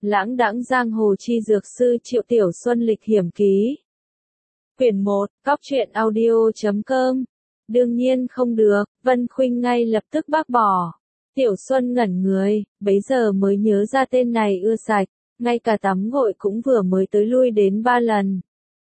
Lãng đãng giang hồ chi dược sư Triệu Tiểu Xuân lịch hiểm ký. Quyển 1, Cóc truyện audio.com. Đương nhiên không được, Vân Khuynh ngay lập tức bác bỏ. Tiểu Xuân ngẩn người, bấy giờ mới nhớ ra tên này ưa sạch, ngay cả tắm gội cũng vừa mới tới lui đến 3 lần.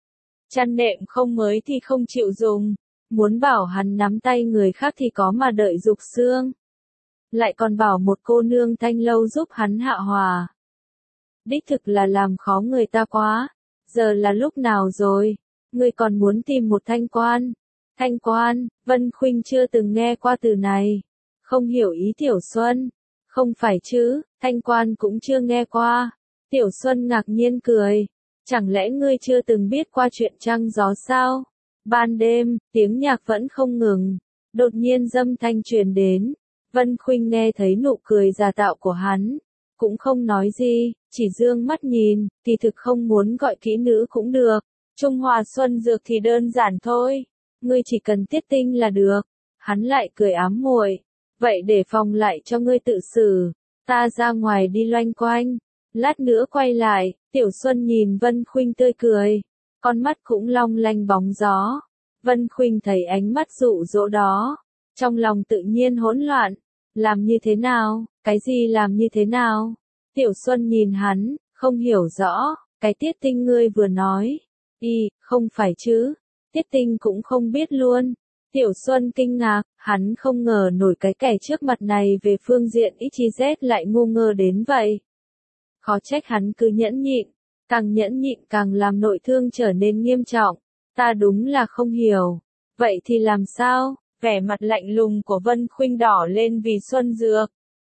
Chăn nệm không mới thì không chịu dùng, muốn bảo hắn nắm tay người khác thì có mà đợi dục xương. Lại còn bảo một cô nương thanh lâu giúp hắn hạ hòa. Đích thực là làm khó người ta quá, giờ là lúc nào rồi, ngươi còn muốn tìm một thanh quan. Thanh quan, Vân Khuynh chưa từng nghe qua từ này, không hiểu ý Tiểu Xuân. Không phải chứ, thanh quan cũng chưa nghe qua. Tiểu Xuân ngạc nhiên cười, chẳng lẽ ngươi chưa từng biết qua chuyện trăng gió sao? Ban đêm, tiếng nhạc vẫn không ngừng, đột nhiên dâm thanh truyền đến. Vân Khuynh nghe thấy nụ cười giả tạo của hắn, cũng không nói gì, chỉ dương mắt nhìn, thì thực không muốn gọi kỹ nữ cũng được. Trung Hòa Xuân Dược thì đơn giản thôi, ngươi chỉ cần tiết tinh là được. Hắn lại cười ám muội, vậy để phòng lại cho ngươi tự xử, ta ra ngoài đi loanh quanh. Lát nữa quay lại, Tiểu Xuân nhìn Vân Khuynh tươi cười, con mắt cũng long lanh bóng gió. Vân Khuynh thấy ánh mắt dụ dỗ đó, trong lòng tự nhiên hỗn loạn. Làm như thế nào, cái gì làm như thế nào? Tiểu Xuân nhìn hắn, không hiểu rõ, cái tiết tinh ngươi vừa nói. Không phải chứ, tiết tinh cũng không biết luôn. Tiểu Xuân kinh ngạc, hắn không ngờ nổi cái kẻ trước mặt này về phương diện XYZ lại ngu ngơ đến vậy. Khó trách hắn cứ nhẫn nhịn, càng nhẫn nhịn càng làm nội thương trở nên nghiêm trọng. Ta đúng là không hiểu. Vậy thì làm sao? Vẻ mặt lạnh lùng của Vân Khuynh đỏ lên vì Xuân Dược.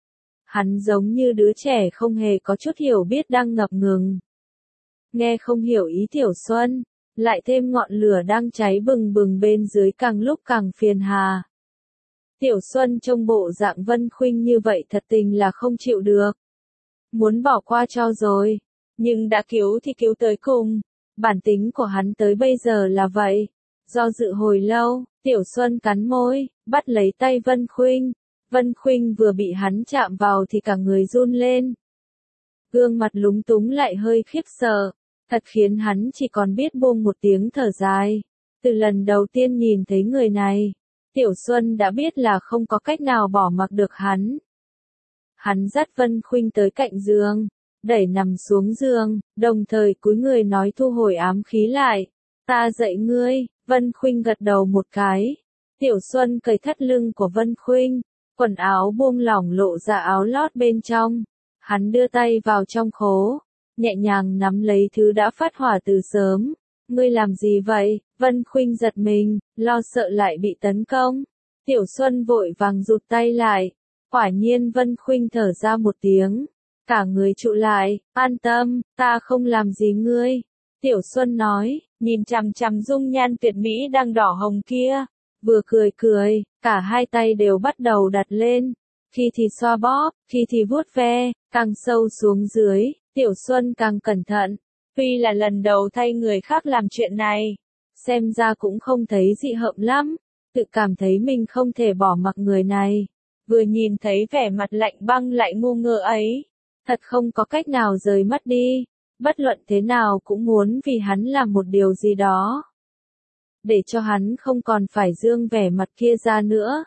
Hắn giống như đứa trẻ không hề có chút hiểu biết đang ngập ngừng. Nghe không hiểu ý Tiểu Xuân, lại thêm ngọn lửa đang cháy bừng bừng bên dưới càng lúc càng phiền hà. Tiểu Xuân trông bộ dạng Vân Khuynh như vậy thật tình là không chịu được. Muốn bỏ qua cho rồi, nhưng đã cứu thì cứu tới cùng. Bản tính của hắn tới bây giờ là vậy. Do dự hồi lâu, Tiểu Xuân cắn môi, bắt lấy tay Vân Khuynh. Vân Khuynh vừa bị hắn chạm vào thì cả người run lên. Gương mặt lúng túng lại hơi khiếp sợ, thật khiến hắn chỉ còn biết buông một tiếng thở dài. Từ lần đầu tiên nhìn thấy người này, Tiểu Xuân đã biết là không có cách nào bỏ mặc được hắn. Hắn dắt Vân Khuynh tới cạnh giường, đẩy nằm xuống giường, đồng thời cúi người nói thu hồi ám khí lại. Ta dạy ngươi. Vân Khuynh gật đầu một cái. Tiểu Xuân cởi thắt lưng của Vân Khuynh, quần áo buông lỏng lộ ra áo lót bên trong. Hắn đưa tay vào trong khố, nhẹ nhàng nắm lấy thứ đã phát hỏa từ sớm. Ngươi làm gì vậy? Vân Khuynh giật mình, lo sợ lại bị tấn công. Tiểu Xuân vội vàng rụt tay lại. Quả nhiên Vân Khuynh thở ra một tiếng, cả người trụ lại, an tâm, ta không làm gì ngươi. Tiểu Xuân nói, nhìn chằm chằm dung nhan tuyệt mỹ đang đỏ hồng kia, vừa cười cười, cả hai tay đều bắt đầu đặt lên, khi thì xoa bóp, khi thì vuốt ve, càng sâu xuống dưới, Tiểu Xuân càng cẩn thận. Tuy là lần đầu thay người khác làm chuyện này, xem ra cũng không thấy dị hợm lắm, tự cảm thấy mình không thể bỏ mặc người này. Vừa nhìn thấy vẻ mặt lạnh băng lại ngu ngơ ấy, thật không có cách nào rời mắt đi. Bất luận thế nào cũng muốn vì hắn làm một điều gì đó, để cho hắn không còn phải dương vẻ mặt kia ra nữa.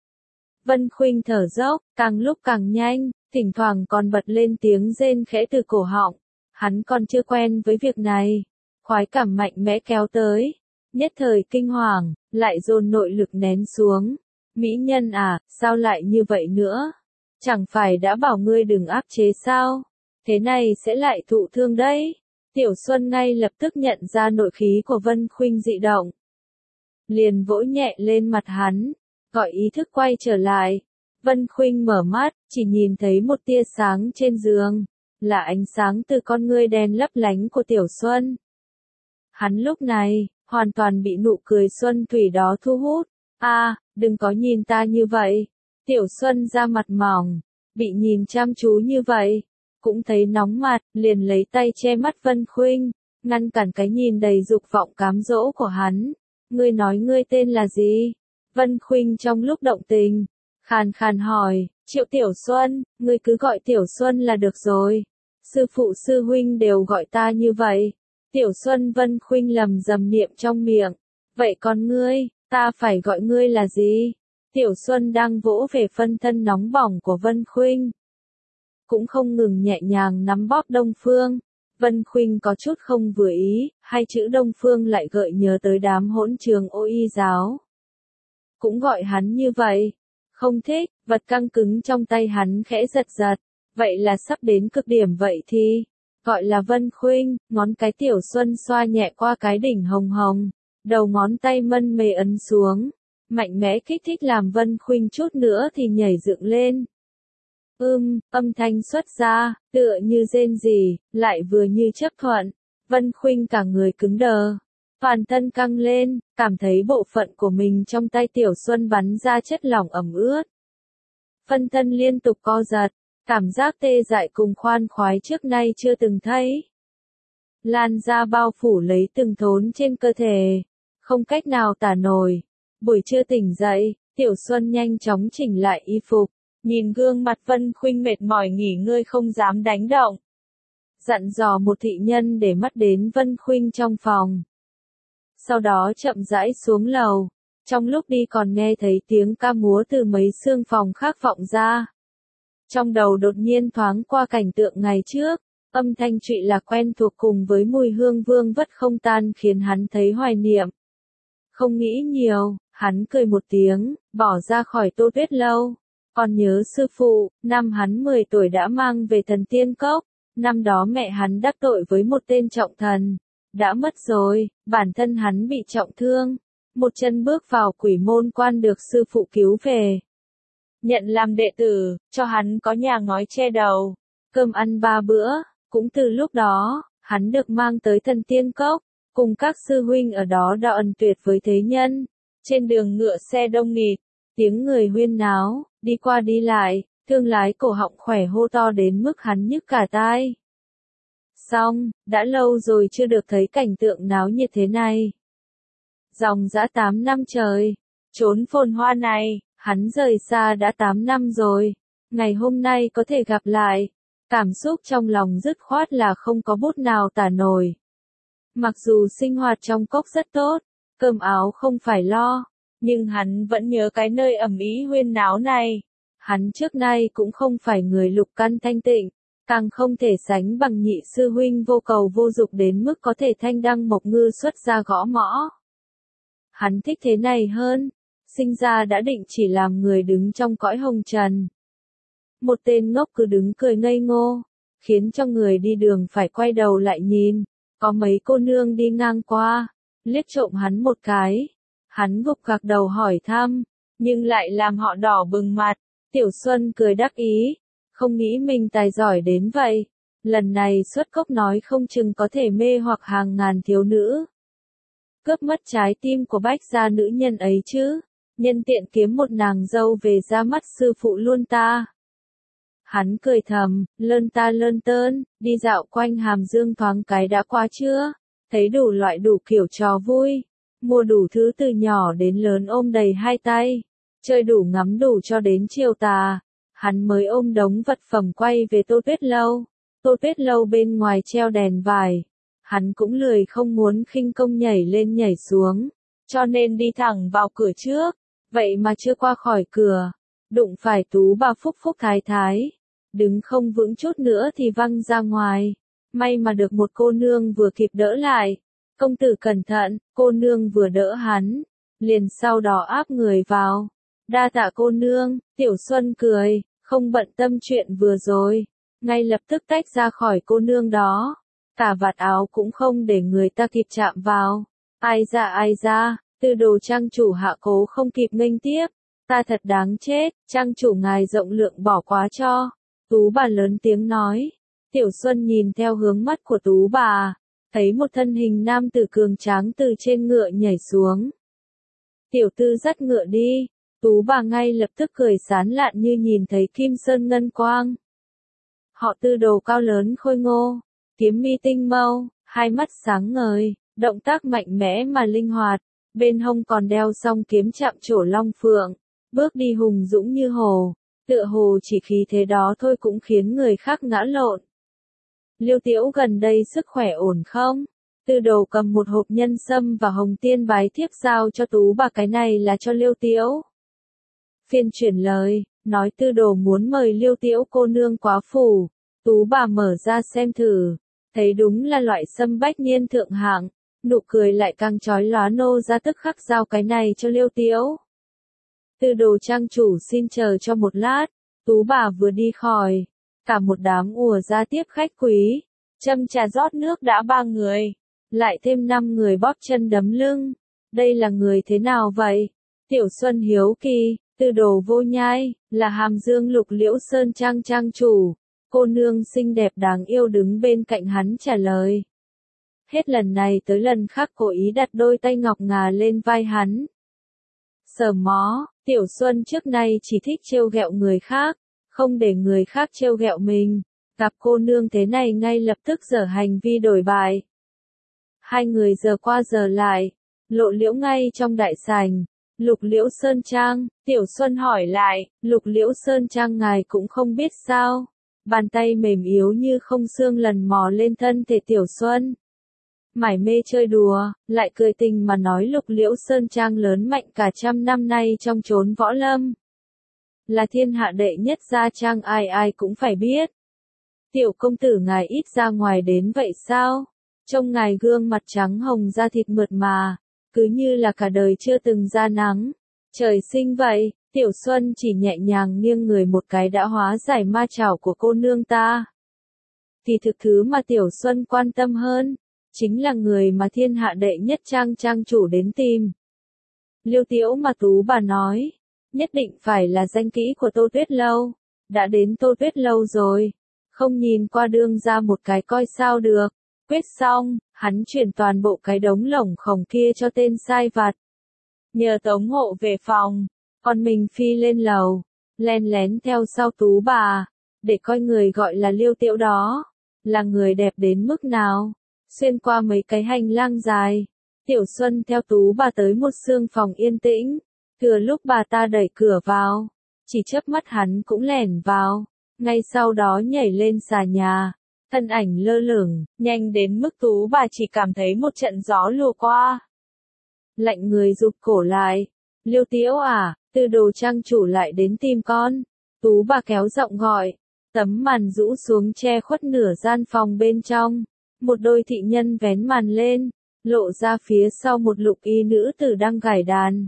Vân Khuynh thở dốc, càng lúc càng nhanh, thỉnh thoảng còn bật lên tiếng rên khẽ từ cổ họng. Hắn còn chưa quen với việc này. Khoái cảm mạnh mẽ kéo tới. Nhất thời kinh hoàng, lại dồn nội lực nén xuống. Mỹ nhân à, sao lại như vậy nữa? Chẳng phải đã bảo ngươi đừng áp chế sao? Thế này sẽ lại thụ thương đấy. Tiểu Xuân ngay lập tức nhận ra nội khí của Vân Khuynh dị động. Liền vỗ nhẹ lên mặt hắn, gọi ý thức quay trở lại. Vân Khuynh mở mắt, chỉ nhìn thấy một tia sáng trên giường, là ánh sáng từ con ngươi đen lấp lánh của Tiểu Xuân. Hắn lúc này, hoàn toàn bị nụ cười xuân thủy đó thu hút. Đừng có nhìn ta như vậy. Tiểu Xuân ra mặt mỏng, bị nhìn chăm chú như vậy, cũng thấy nóng mặt, liền lấy tay che mắt Vân Khuynh, ngăn cản cái nhìn đầy dục vọng cám dỗ của hắn. Ngươi nói ngươi tên là gì? Vân Khuynh trong lúc động tình, khàn khàn hỏi. Triệu Tiểu Xuân, ngươi cứ gọi Tiểu Xuân là được rồi. Sư phụ sư huynh đều gọi ta như vậy. Tiểu Xuân Vân Khuynh lầm rầm niệm trong miệng. Vậy còn ngươi, ta phải gọi ngươi là gì? Tiểu Xuân đang vỗ về phân thân nóng bỏng của Vân Khuynh. Cũng không ngừng nhẹ nhàng nắm bóp Đông Phương. Vân Khuynh có chút không vừa ý, hai chữ Đông Phương lại gợi nhớ tới đám hỗn trường ô y giáo. Cũng gọi hắn như vậy. Không thích, vật căng cứng trong tay hắn khẽ giật giật. Vậy là sắp đến cực điểm vậy thì. Gọi là Vân Khuynh, ngón cái Tiểu Xuân xoa nhẹ qua cái đỉnh hồng hồng. Đầu ngón tay mân mê ấn xuống. Mạnh mẽ kích thích làm Vân Khuynh chút nữa thì nhảy dựng lên. Âm thanh xuất ra, tựa như rên rỉ, lại vừa như chấp thuận. Vân Khuynh cả người cứng đờ. Toàn thân căng lên, cảm thấy bộ phận của mình trong tay Tiểu Xuân bắn ra chất lỏng ẩm ướt. Phân thân liên tục co giật, cảm giác tê dại cùng khoan khoái trước nay chưa từng thấy. Lan ra bao phủ lấy từng thốn trên cơ thể, không cách nào tả nổi. Buổi trưa tỉnh dậy, Tiểu Xuân nhanh chóng chỉnh lại y phục, nhìn gương mặt Vân Khuynh mệt mỏi nghỉ ngơi không dám đánh động. Dặn dò một thị nhân để mắt đến Vân Khuynh trong phòng. Sau đó chậm rãi xuống lầu, trong lúc đi còn nghe thấy tiếng ca múa từ mấy xương phòng khác vọng ra. Trong đầu đột nhiên thoáng qua cảnh tượng ngày trước, âm thanh trụy là quen thuộc cùng với mùi hương vương vất không tan khiến hắn thấy hoài niệm. Không nghĩ nhiều, hắn cười một tiếng, bỏ ra khỏi Tô Tuyết lâu. Còn nhớ sư phụ, năm hắn 10 tuổi đã mang về thần tiên cốc, năm đó mẹ hắn đắc tội với một tên trọng thần. Đã mất rồi, bản thân hắn bị trọng thương, một chân bước vào quỷ môn quan được sư phụ cứu về. Nhận làm đệ tử, cho hắn có nhà ngói che đầu, cơm ăn 3 bữa, cũng từ lúc đó, hắn được mang tới thần tiên cốc, cùng các sư huynh ở đó đạo ân tuyệt với thế nhân. Trên đường ngựa xe đông nghịt, tiếng người huyên náo, đi qua đi lại, thương lái cổ họng khỏe hô to đến mức hắn nhức cả tai. Xong, đã lâu rồi chưa được thấy cảnh tượng náo nhiệt thế này. Dòng dã 8 năm trời, trốn phồn hoa này, hắn rời xa đã 8 năm rồi. Ngày hôm nay có thể gặp lại, cảm xúc trong lòng dứt khoát là không có bút nào tả nổi. Mặc dù sinh hoạt trong cốc rất tốt, cơm áo không phải lo, nhưng hắn vẫn nhớ cái nơi ầm ĩ huyên náo này. Hắn trước nay cũng không phải người lục căn thanh tịnh, càng không thể sánh bằng nhị sư huynh vô cầu vô dục đến mức có thể thanh đăng mộc ngư xuất ra gõ mõ. Hắn thích thế này hơn, sinh ra đã định chỉ làm người đứng trong cõi hồng trần. Một tên ngốc cứ đứng cười ngây ngô, khiến cho người đi đường phải quay đầu lại nhìn, có mấy cô nương đi ngang qua, liếc trộm hắn một cái. Hắn gục gạc đầu hỏi thăm, nhưng lại làm họ đỏ bừng mặt. Tiểu Xuân cười đắc ý, không nghĩ mình tài giỏi đến vậy. Lần này xuất cốc nói không chừng có thể mê hoặc hàng ngàn thiếu nữ. Cướp mất trái tim của bách gia nữ nhân ấy chứ, nhân tiện kiếm một nàng dâu về ra mắt sư phụ luôn ta. Hắn cười thầm, lơn ta lơn tơn, đi dạo quanh Hàm Dương thoáng cái đã qua chưa, thấy đủ loại đủ kiểu trò vui, mua đủ thứ từ nhỏ đến lớn ôm đầy hai tay, chơi đủ ngắm đủ cho đến chiều tà. Hắn mới ôm đống vật phẩm quay về Tô Tuyết lâu. Tô Tuyết lâu bên ngoài treo đèn vải. Hắn cũng lười không muốn khinh công nhảy lên nhảy xuống, cho nên đi thẳng vào cửa trước. Vậy mà chưa qua khỏi cửa, đụng phải Tú bà Phúc Phúc Thái Thái. Đứng không vững chút nữa thì văng ra ngoài. May mà được một cô nương vừa kịp đỡ lại. Công tử cẩn thận, cô nương vừa đỡ hắn, liền sau đó áp người vào. Đa tạ cô nương, Tiểu Xuân cười, không bận tâm chuyện vừa rồi, ngay lập tức tách ra khỏi cô nương đó. Cả vạt áo cũng không để người ta kịp chạm vào. Ai ra, tư đồ trang chủ hạ cố không kịp nghênh tiếp. Ta thật đáng chết, trang chủ ngài rộng lượng bỏ quá cho. Tú bà lớn tiếng nói. Tiểu Xuân nhìn theo hướng mắt của Tú bà, thấy một thân hình nam tử cường tráng từ trên ngựa nhảy xuống. Tiểu tư dắt ngựa đi. Tú bà ngay lập tức cười sán lạn như nhìn thấy kim sơn ngân quang. Họ Tư đồ cao lớn khôi ngô, kiếm mi tinh mâu, hai mắt sáng ngời, động tác mạnh mẽ mà linh hoạt, bên hông còn đeo song kiếm chạm trổ long phượng, bước đi hùng dũng như hồ, tựa hồ chỉ khí thế đó thôi cũng khiến người khác ngã lộn. Liêu Tiễu gần đây sức khỏe ổn không? Tư Đồ cầm một hộp nhân sâm và hồng tiên bái thiếp giao cho Tú bà, cái này là cho Liêu Tiễu. Phiên chuyển lời, nói Tư Đồ muốn mời Liêu Tiễu cô nương quá phủ. Tú bà mở ra xem thử, thấy đúng là loại sâm bách niên thượng hạng, nụ cười lại càng chói lóa, nô ra tức khắc giao cái này cho Liêu Tiễu. Tư Đồ trang chủ xin chờ cho một lát, Tú bà vừa đi khỏi, cả một đám ùa ra tiếp khách quý, châm trà rót nước đã 3 người, lại thêm 5 người bóp chân đấm lưng. Đây là người thế nào vậy? Tiểu Xuân hiếu kỳ. Tư Đồ vô nhai, là Hàm Dương Lục Liễu Sơn Trang trang chủ. Cô nương xinh đẹp đáng yêu đứng bên cạnh hắn trả lời. Hết lần này tới lần khác cố ý đặt đôi tay ngọc ngà lên vai hắn. Sờ mó, Tiểu Xuân trước nay chỉ thích trêu ghẹo người khác, không để người khác trêu ghẹo mình. Gặp cô nương thế này ngay lập tức dở hành vi đổi bại. Hai người giờ qua giờ lại, lộ liễu ngay trong đại sảnh. Lục Liễu Sơn Trang, Tiểu Xuân hỏi lại, Lục Liễu Sơn Trang ngài cũng không biết sao? Bàn tay mềm yếu như không xương lần mò lên thân thể Tiểu Xuân. Mải mê chơi đùa, lại cười tình mà nói Lục Liễu Sơn Trang lớn mạnh cả trăm năm nay trong chốn võ lâm. Là thiên hạ đệ nhất gia trang, ai ai cũng phải biết. Tiểu công tử ngài ít ra ngoài đến vậy sao? Trông ngài gương mặt trắng hồng da thịt mượt mà, cứ như là cả đời chưa từng ra nắng. Trời sinh vậy, Tiểu Xuân chỉ nhẹ nhàng nghiêng người một cái đã hóa giải ma chảo của cô nương ta. Thì thực thứ mà Tiểu Xuân quan tâm hơn, chính là người mà thiên hạ đệ nhất trang chủ đến tìm. Liêu Tiễu mà Tú bà nói, nhất định phải là danh kỹ của Tô Tuyết Lâu. Đã đến Tô Tuyết Lâu rồi, không nhìn qua đương ra một cái coi sao được. Quyết xong, hắn chuyển toàn bộ cái đống lổng khổng kia cho tên sai vặt. Nhờ tống hộ về phòng, còn mình phi lên lầu, len lén theo sau Tú bà, để coi người gọi là Liêu Tiễu đó, là người đẹp đến mức nào. Xuyên qua mấy cái hành lang dài, Tiểu Xuân theo Tú bà tới một sương phòng yên tĩnh, thừa lúc bà ta đẩy cửa vào, chỉ chớp mắt hắn cũng lẻn vào, ngay sau đó nhảy lên xà nhà. Thân ảnh lơ lửng, nhanh đến mức Tú bà chỉ cảm thấy một trận gió lùa qua. Lạnh người rụt cổ lại. Liêu Tiễu à, Tư Đồ trang chủ lại đến tìm con. Tú bà kéo giọng gọi. Tấm màn rũ xuống che khuất nửa gian phòng bên trong. Một đôi thị nhân vén màn lên, lộ ra phía sau một lục y nữ tử đang gảy đàn.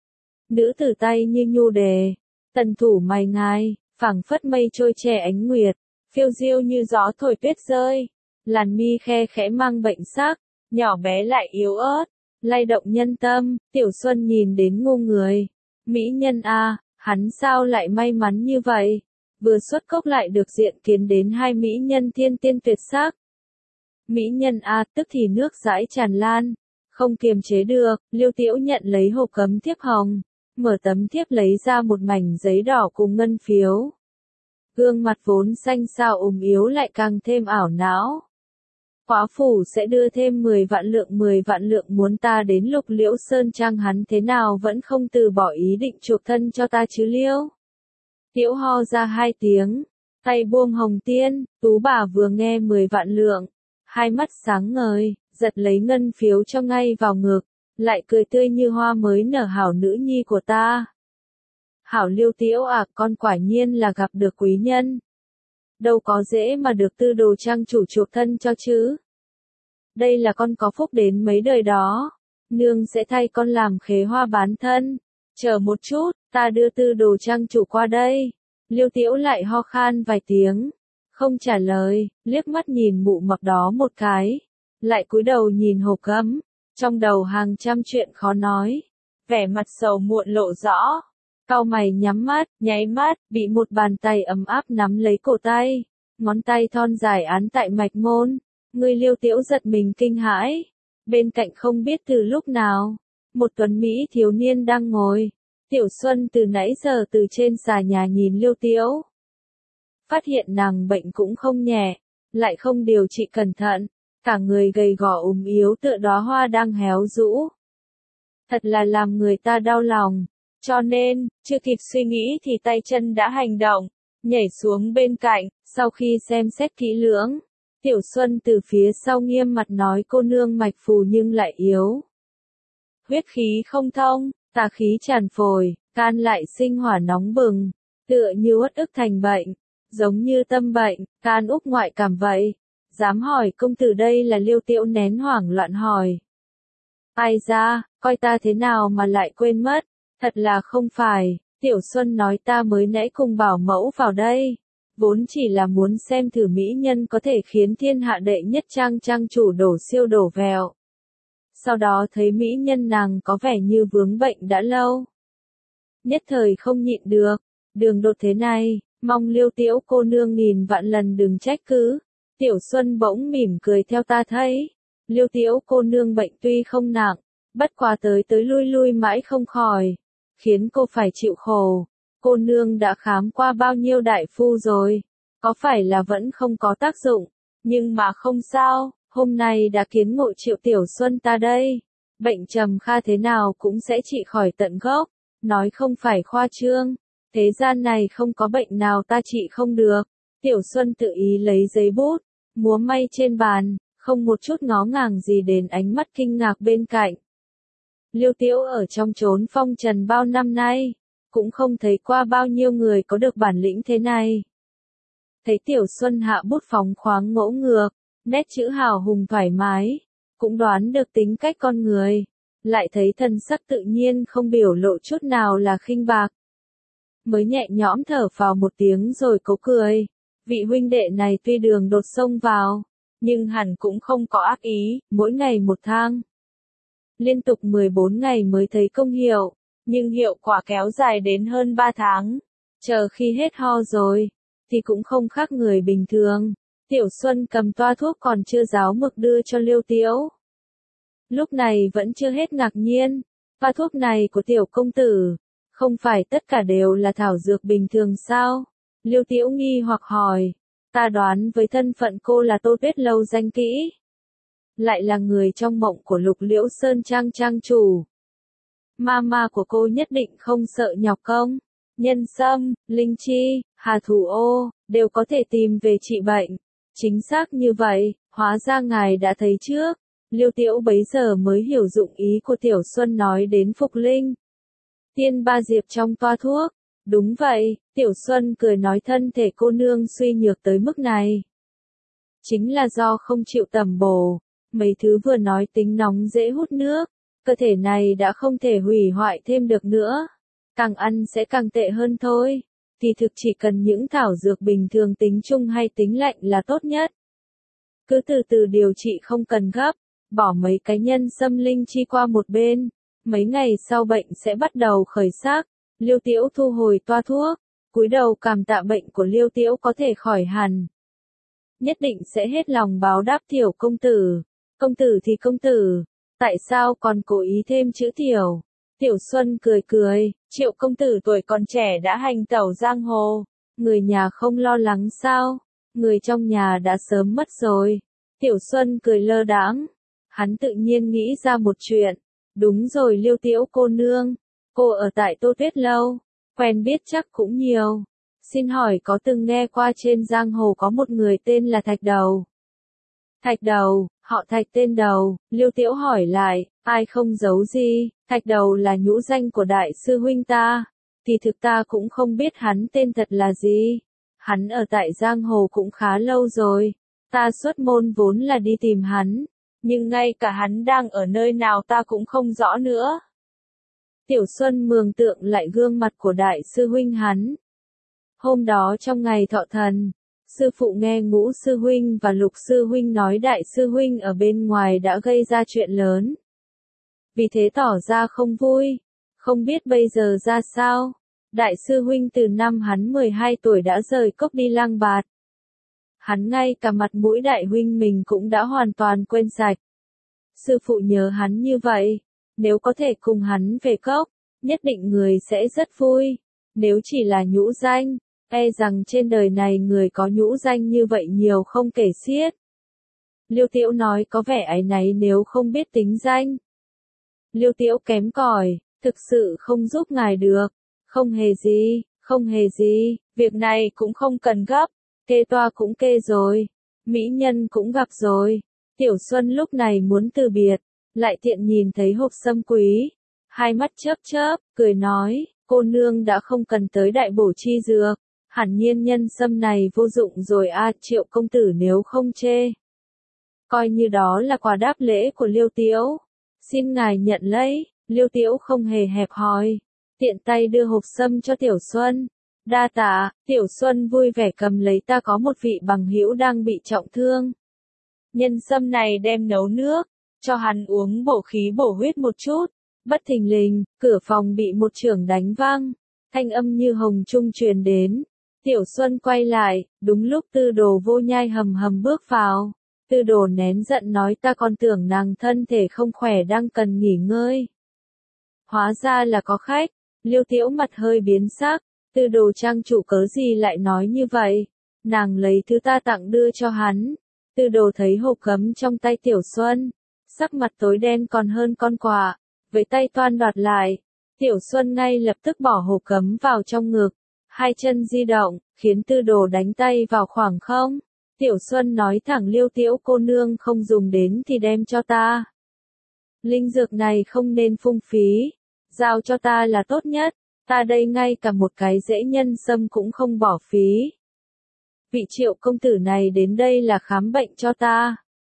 Nữ tử tay như nhu đề, tần thủ mày ngài, phảng phất mây trôi che ánh nguyệt. Phiêu diêu như gió thổi tuyết rơi, làn mi khe khẽ mang bệnh sắc, nhỏ bé lại yếu ớt, lay động nhân tâm. Tiểu Xuân nhìn đến ngu người. Mỹ nhân a, hắn sao lại may mắn như vậy? Vừa xuất cốc lại được diện kiến đến hai mỹ nhân thiên tiên tuyệt sắc. Mỹ nhân a, tức thì nước dãi tràn lan, không kiềm chế được. Liêu Tiễu nhận lấy hộp cấm thiếp hồng, mở tấm thiếp lấy ra một mảnh giấy đỏ cùng ngân phiếu. Gương mặt vốn xanh xao yếu lại càng thêm ảo não. Quá phủ sẽ đưa thêm 10 vạn lượng muốn ta đến Lục Liễu Sơn Trang, hắn thế nào vẫn không từ bỏ ý định chuộc thân cho ta chứ Liêu. Tiễu ho ra 2 tiếng, tay buông hồng tiên. Tú bà vừa nghe 10 vạn lượng, hai mắt sáng ngời, giật lấy ngân phiếu cho ngay vào ngực, lại cười tươi như hoa mới nở, hảo nữ nhi của ta. Hảo Liêu Tiễu à, con quả nhiên là gặp được quý nhân. Đâu có dễ mà được Tư Đồ trang chủ chuộc thân cho chứ. Đây là con có phúc đến mấy đời đó. Nương sẽ thay con làm khế hoa bán thân. Chờ một chút, ta đưa Tư Đồ trang chủ qua đây. Liêu Tiễu lại ho khan vài tiếng, không trả lời, liếc mắt nhìn mụ mập đó một cái, lại cúi đầu nhìn hộp gấm, trong đầu hàng trăm chuyện khó nói, vẻ mặt sầu muộn lộ rõ. Cau mày nhắm mắt, nháy mắt, bị một bàn tay ấm áp nắm lấy cổ tay, ngón tay thon dài án tại mạch môn. Người Liêu Tiễu giật mình kinh hãi. Bên cạnh không biết từ lúc nào, một tuấn mỹ thiếu niên đang ngồi. Tiểu Xuân từ nãy giờ từ trên xà nhà nhìn Liêu Tiễu, phát hiện nàng bệnh cũng không nhẹ, lại không điều trị cẩn thận, cả người gầy gò yếu tựa đóa hoa đang héo rũ. Thật là làm người ta đau lòng. Cho nên, chưa kịp suy nghĩ thì tay chân đã hành động, nhảy xuống bên cạnh. Sau khi xem xét kỹ lưỡng, Tiểu Xuân từ phía sau nghiêm mặt nói cô nương mạch phù nhưng lại yếu. Huyết khí không thông, tà khí tràn phổi, can lại sinh hỏa nóng bừng, tựa như uất ức thành bệnh, giống như tâm bệnh, can úc ngoại cảm vậy. Dám hỏi công tử đây là Liêu Tiễu nén hoảng loạn hỏi. Ai ra, coi ta thế nào mà lại quên mất, thật là không phải, Tiểu Xuân nói ta mới nãy cùng bảo mẫu vào đây. Vốn chỉ là muốn xem thử mỹ nhân có thể khiến thiên hạ đệ nhất trang chủ đổ siêu đổ vẹo. Sau đó thấy mỹ nhân nàng có vẻ như vướng bệnh đã lâu. Nhất thời không nhịn được, đường đột thế này, mong Liêu Tiễu cô nương nghìn vạn lần đừng trách cứ. Tiểu Xuân bỗng mỉm cười theo ta thấy. Liêu Tiễu cô nương bệnh tuy không nặng, bất quá tới lui lui mãi không khỏi, khiến cô phải chịu khổ. Cô nương đã khám qua bao nhiêu đại phu rồi, có phải là vẫn không có tác dụng, nhưng mà không sao, hôm nay đã kiến ngộ Triệu Tiểu Xuân ta đây. Bệnh trầm kha thế nào cũng sẽ trị khỏi tận gốc, nói không phải khoa trương, thế gian này không có bệnh nào ta trị không được. Tiểu Xuân tự ý lấy giấy bút, múa may trên bàn, không một chút ngó ngàng gì đến ánh mắt kinh ngạc bên cạnh. Liêu Tiễu ở trong chốn phong trần bao năm nay, cũng không thấy qua bao nhiêu người có được bản lĩnh thế này. Thấy Tiểu Xuân hạ bút phóng khoáng ngỗ ngược, nét chữ hào hùng thoải mái, cũng đoán được tính cách con người, lại thấy thần sắc tự nhiên không biểu lộ chút nào là khinh bạc. Mới nhẹ nhõm thở vào một tiếng rồi cố cười, vị huynh đệ này tuy đường đột xông vào, nhưng hẳn cũng không có ác ý, mỗi ngày một thang. Liên tục 14 ngày mới thấy công hiệu, nhưng hiệu quả kéo dài đến hơn 3 tháng. Chờ khi hết ho rồi, thì cũng không khác người bình thường. Tiểu Xuân cầm toa thuốc còn chưa ráo mực đưa cho Liêu Tiễu. Lúc này vẫn chưa hết ngạc nhiên, toa thuốc này của tiểu công tử, không phải tất cả đều là thảo dược bình thường sao? Liêu Tiễu nghi hoặc hỏi, ta đoán với thân phận cô là Tô Tuyết Lâu danh kỹ. Lại là người trong mộng của Lục Liễu Sơn trang chủ. Mama của cô nhất định không sợ nhọc công. Nhân sâm, linh chi, hà thủ ô, đều có thể tìm về trị bệnh. Chính xác như vậy, hóa ra ngài đã thấy trước. Liêu Tiễu bấy giờ mới hiểu dụng ý của Tiểu Xuân nói đến Phục Linh. Tiên ba diệp trong toa thuốc. Đúng vậy, Tiểu Xuân cười nói thân thể cô nương suy nhược tới mức này. Chính là do không chịu tẩm bổ. Mấy thứ vừa nói tính nóng dễ hút nước, cơ thể này đã không thể hủy hoại thêm được nữa. Càng ăn sẽ càng tệ hơn thôi. Thì thực chỉ cần những thảo dược bình thường tính trung hay tính lạnh là tốt nhất. Cứ từ từ điều trị không cần gấp, bỏ mấy cái nhân sâm linh chi qua một bên. Mấy ngày sau bệnh sẽ bắt đầu khởi sắc. Liêu Tiễu thu hồi toa thuốc, cúi đầu cảm tạ bệnh của Liêu Tiễu có thể khỏi hẳn. Nhất định sẽ hết lòng báo đáp Tiểu công tử. Công tử thì công tử, tại sao còn cố ý thêm chữ Tiểu? Tiểu Xuân cười cười, Triệu công tử tuổi còn trẻ đã hành tẩu giang hồ, người nhà không lo lắng sao? Người trong nhà đã sớm mất rồi. Tiểu Xuân cười lơ đãng, hắn tự nhiên nghĩ ra một chuyện. Đúng rồi Liêu Tiễu cô nương, cô ở tại Tô Tuyết Lâu, quen biết chắc cũng nhiều. Xin hỏi có từng nghe qua trên giang hồ có một người tên là Thạch Đầu? Thạch Đầu, họ Thạch tên Đầu, Liêu Tiễu hỏi lại, ai không giấu gì, Thạch Đầu là nhũ danh của đại sư huynh ta, thì thực ta cũng không biết hắn tên thật là gì. Hắn ở tại giang hồ cũng khá lâu rồi, ta xuất môn vốn là đi tìm hắn, nhưng ngay cả hắn đang ở nơi nào ta cũng không rõ nữa. Tiểu Xuân mường tượng lại gương mặt của đại sư huynh hắn. Hôm đó trong ngày thọ thần, sư phụ nghe Ngũ sư huynh và Lục sư huynh nói đại sư huynh ở bên ngoài đã gây ra chuyện lớn. Vì thế tỏ ra không vui, không biết bây giờ ra sao. Đại sư huynh từ năm hắn 12 tuổi đã rời cốc đi lang bạt. Hắn ngay cả mặt mũi đại huynh mình cũng đã hoàn toàn quên sạch. Sư phụ nhớ hắn như vậy, nếu có thể cùng hắn về cốc, nhất định người sẽ rất vui. Nếu chỉ là nhũ danh, e rằng trên đời này người có nhũ danh như vậy nhiều không kể xiết. Liêu Tiễu nói có vẻ áy náy nếu không biết tính danh. Liêu Tiễu kém cỏi, thực sự không giúp ngài được. Không hề gì, việc này cũng không cần gấp, kê toa cũng kê rồi. Mỹ nhân cũng gặp rồi. Tiểu Xuân lúc này muốn từ biệt, lại tiện nhìn thấy hộp sâm quý. Hai mắt chớp chớp, cười nói, cô nương đã không cần tới đại bổ chi dược. Hẳn nhiên nhân sâm này vô dụng rồi a. Triệu công tử nếu không chê, coi như đó là quà đáp lễ của Liêu Tiễu. Xin ngài nhận lấy. Liêu Tiễu không hề hẹp hòi, tiện tay đưa hộp sâm cho Tiểu Xuân. Đa tạ. Tiểu Xuân vui vẻ cầm lấy. Ta có một vị bằng hữu đang bị trọng thương. Nhân sâm này đem nấu nước, cho hắn uống bổ khí bổ huyết một chút. Bất thình lình, cửa phòng bị một chưởng đánh vang. Thanh âm như hồng trung truyền đến. Tiểu Xuân quay lại, đúng lúc Tư Đồ Vô Nhai hầm hầm bước vào. Tư Đồ nén giận nói ta còn tưởng nàng thân thể không khỏe đang cần nghỉ ngơi. Hóa ra là có khách. Liêu Tiễu mặt hơi biến sắc. Tư Đồ trang chủ cớ gì lại nói như vậy? Nàng lấy thứ ta tặng đưa cho hắn. Tư Đồ thấy hộp gấm trong tay Tiểu Xuân, sắc mặt tối đen còn hơn con quạ, với tay toan đoạt lại. Tiểu Xuân ngay lập tức bỏ hộp gấm vào trong ngực, hai chân di động, khiến Tư Đồ đánh tay vào khoảng không. Tiểu Xuân nói thẳng Liêu Tiễu cô nương không dùng đến thì đem cho ta. Linh dược này không nên phung phí, giao cho ta là tốt nhất, ta đây ngay cả một cái rễ nhân sâm cũng không bỏ phí. Vị Triệu công tử này đến đây là khám bệnh cho ta.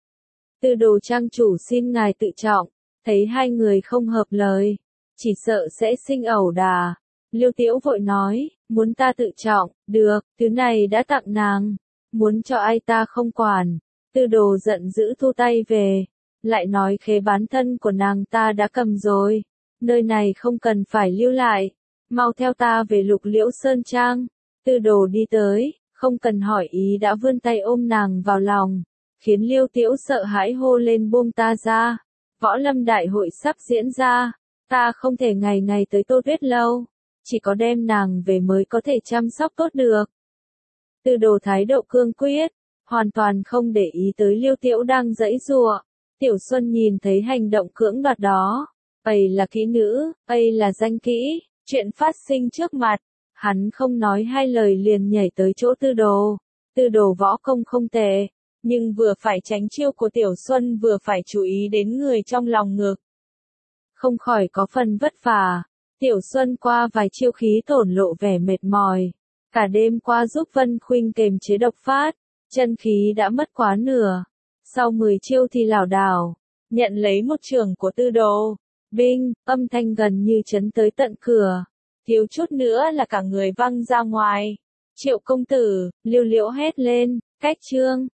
Tư Đồ trang chủ xin ngài tự trọng. Thấy hai người không hợp lời, chỉ sợ sẽ sinh ẩu đả. Liêu Tiễu vội nói, muốn ta tự trọng, được, thứ này đã tặng nàng. Muốn cho ai ta không quản. Tư Đồ giận dữ thu tay về, lại nói khế bán thân của nàng ta đã cầm rồi. Nơi này không cần phải lưu lại, mau theo ta về Lục Liễu Sơn Trang. Tư Đồ đi tới, không cần hỏi ý đã vươn tay ôm nàng vào lòng, khiến Liêu Tiễu sợ hãi hô lên buông ta ra. Võ Lâm đại hội sắp diễn ra, ta không thể ngày ngày tới Tô Tuyết lâu, chỉ có đem nàng về mới có thể chăm sóc tốt được. Tư Đồ thái độ cương quyết, hoàn toàn không để ý tới Liêu Tiễu đang giãy giụa. Tiểu Xuân nhìn thấy hành động cưỡng đoạt đó, ây là kỹ nữ, ây là danh kỹ, chuyện phát sinh trước mặt, hắn không nói hai lời liền nhảy tới chỗ Tư Đồ. Tư Đồ võ công không tệ, nhưng vừa phải tránh chiêu của Tiểu Xuân vừa phải chú ý đến người trong lòng ngực. Không khỏi có phần vất vả. Tiểu Xuân qua vài chiêu khí tổn lộ vẻ mệt mỏi. Cả đêm qua giúp Vân Khuynh kềm chế độc phát, chân khí đã mất quá nửa. Sau 10 chiêu thì lảo đảo, nhận lấy một chưởng của Tư Đồ. Binh, âm thanh gần như chấn tới tận cửa. Thiếu chút nữa là cả người văng ra ngoài. Triệu công tử, Liêu Liễu hét lên, cách chương.